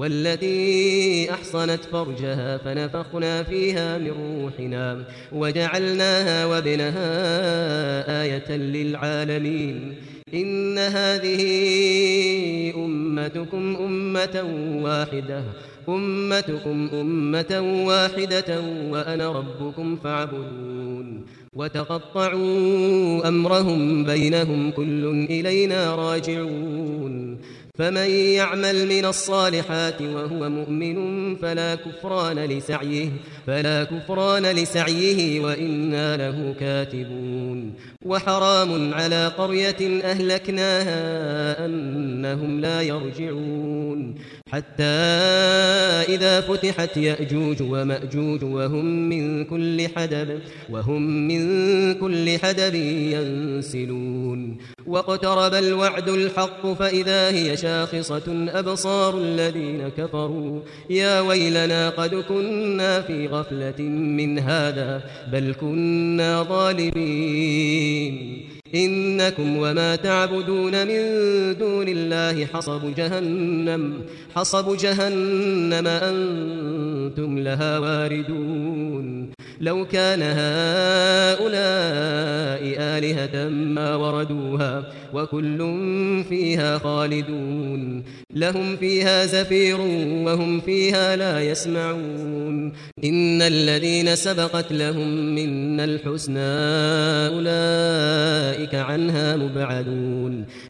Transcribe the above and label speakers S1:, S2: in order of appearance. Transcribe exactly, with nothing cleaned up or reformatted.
S1: والتي أحصنت فرجها فنفخنا فيها من روحنا وجعلناها وابنها آية للعالمين إن هذه أمتكم أمة واحدة أمتكم أمة واحدة وأنا ربكم فاعبدون وتقطعوا أمرهم بينهم كل إلينا راجعون فمن يعمل من الصالحات وهو مؤمن فلا كفران لسعيه فلا كفران لسعيه وإنا له كاتبون وحرام على قرية أهلكناها أنهم لا يرجعون حتى إذا فتحت يأجوج ومأجوج وهم من كل حدب وهم من كل حدب ينسلون واقترب الوعد الحق فإذا هي شاخصة أبصار الذين كفروا يا ويلنا قد كنا في غفلة من هذا بل كنا ظالمين إنكم وما تعبدون من دون الله حصب جهنم حصب جهنم أنتم لها واردون لو كان هؤلاء آلهة ما وردوها وكل فيها خالدون لهم فيها زفير وهم فيها لا يسمعون إن الذين سبقت لهم منا الحسنى أولئك عنها مبعدون